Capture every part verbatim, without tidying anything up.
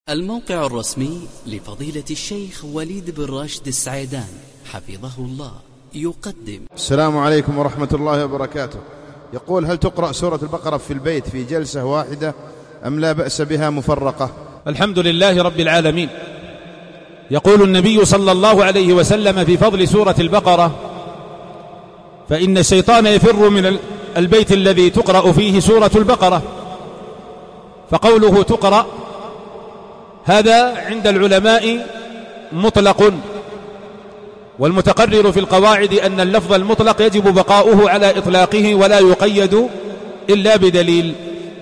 الموقع الرسمي لفضيلة الشيخ وليد بن راشد السعيدان حفظه الله يقدم. السلام عليكم ورحمة الله وبركاته. يقول: هل تقرأ سورة البقرة في البيت في جلسة واحدة أم لا بأس بها مفرقة؟ الحمد لله رب العالمين. يقول النبي صلى الله عليه وسلم في فضل سورة البقرة: فإن الشيطان يفر من البيت الذي تقرأ فيه سورة البقرة. فقوله تقرأ هذا عند العلماء مطلق، والمتقرر في القواعد أن اللفظ المطلق يجب بقاؤه على إطلاقه ولا يقيد إلا بدليل،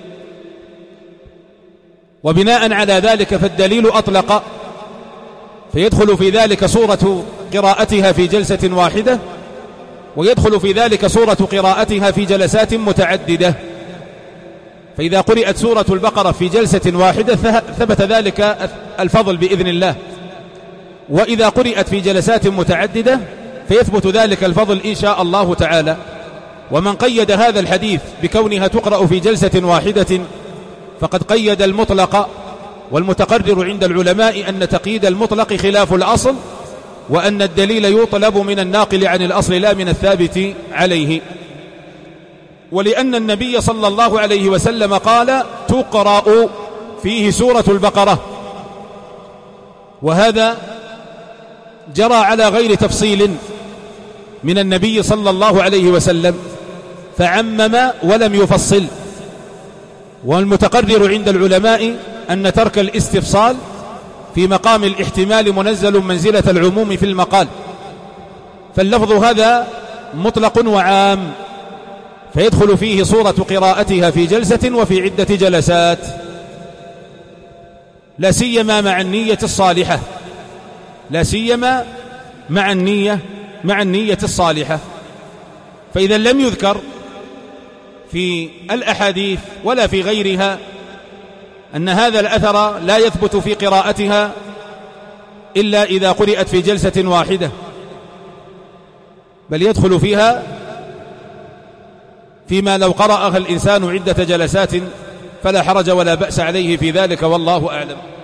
وبناء على ذلك فالدليل أطلق، فيدخل في ذلك سورة قراءتها في جلسة واحدة، ويدخل في ذلك سورة قراءتها في جلسات متعددة. فإذا قرأت سورة البقرة في جلسة واحدة ثبت ذلك الفضل بإذن الله، وإذا قرأت في جلسات متعددة فيثبت ذلك الفضل إن شاء الله تعالى. ومن قيد هذا الحديث بكونها تقرأ في جلسة واحدة فقد قيد المطلق، والمتقرر عند العلماء أن تقييد المطلق خلاف الأصل، وأن الدليل يطلب من الناقل عن الأصل لا من الثابت عليه. ولأن النبي صلى الله عليه وسلم قال: تقرأ فيه سورة البقرة، وهذا جرى على غير تفصيل من النبي صلى الله عليه وسلم، فعمم ولم يفصل. والمتقرر عند العلماء أن ترك الاستفصال في مقام الاحتمال منزل منزلة العموم في المقال، فاللفظ هذا مطلق وعام، فيدخل فيه صورة قراءتها في جلسة وفي عدة جلسات، لا سيما مع النية الصالحة، لا سيما مع النية مع النية الصالحة. فإذا لم يذكر في الأحاديث ولا في غيرها أن هذا الأثر لا يثبت في قراءتها إلا إذا قرأت في جلسة واحدة، بل يدخل فيها فيما لو قرأها الإنسان عدة جلسات فلا حرج ولا بأس عليه في ذلك، والله أعلم.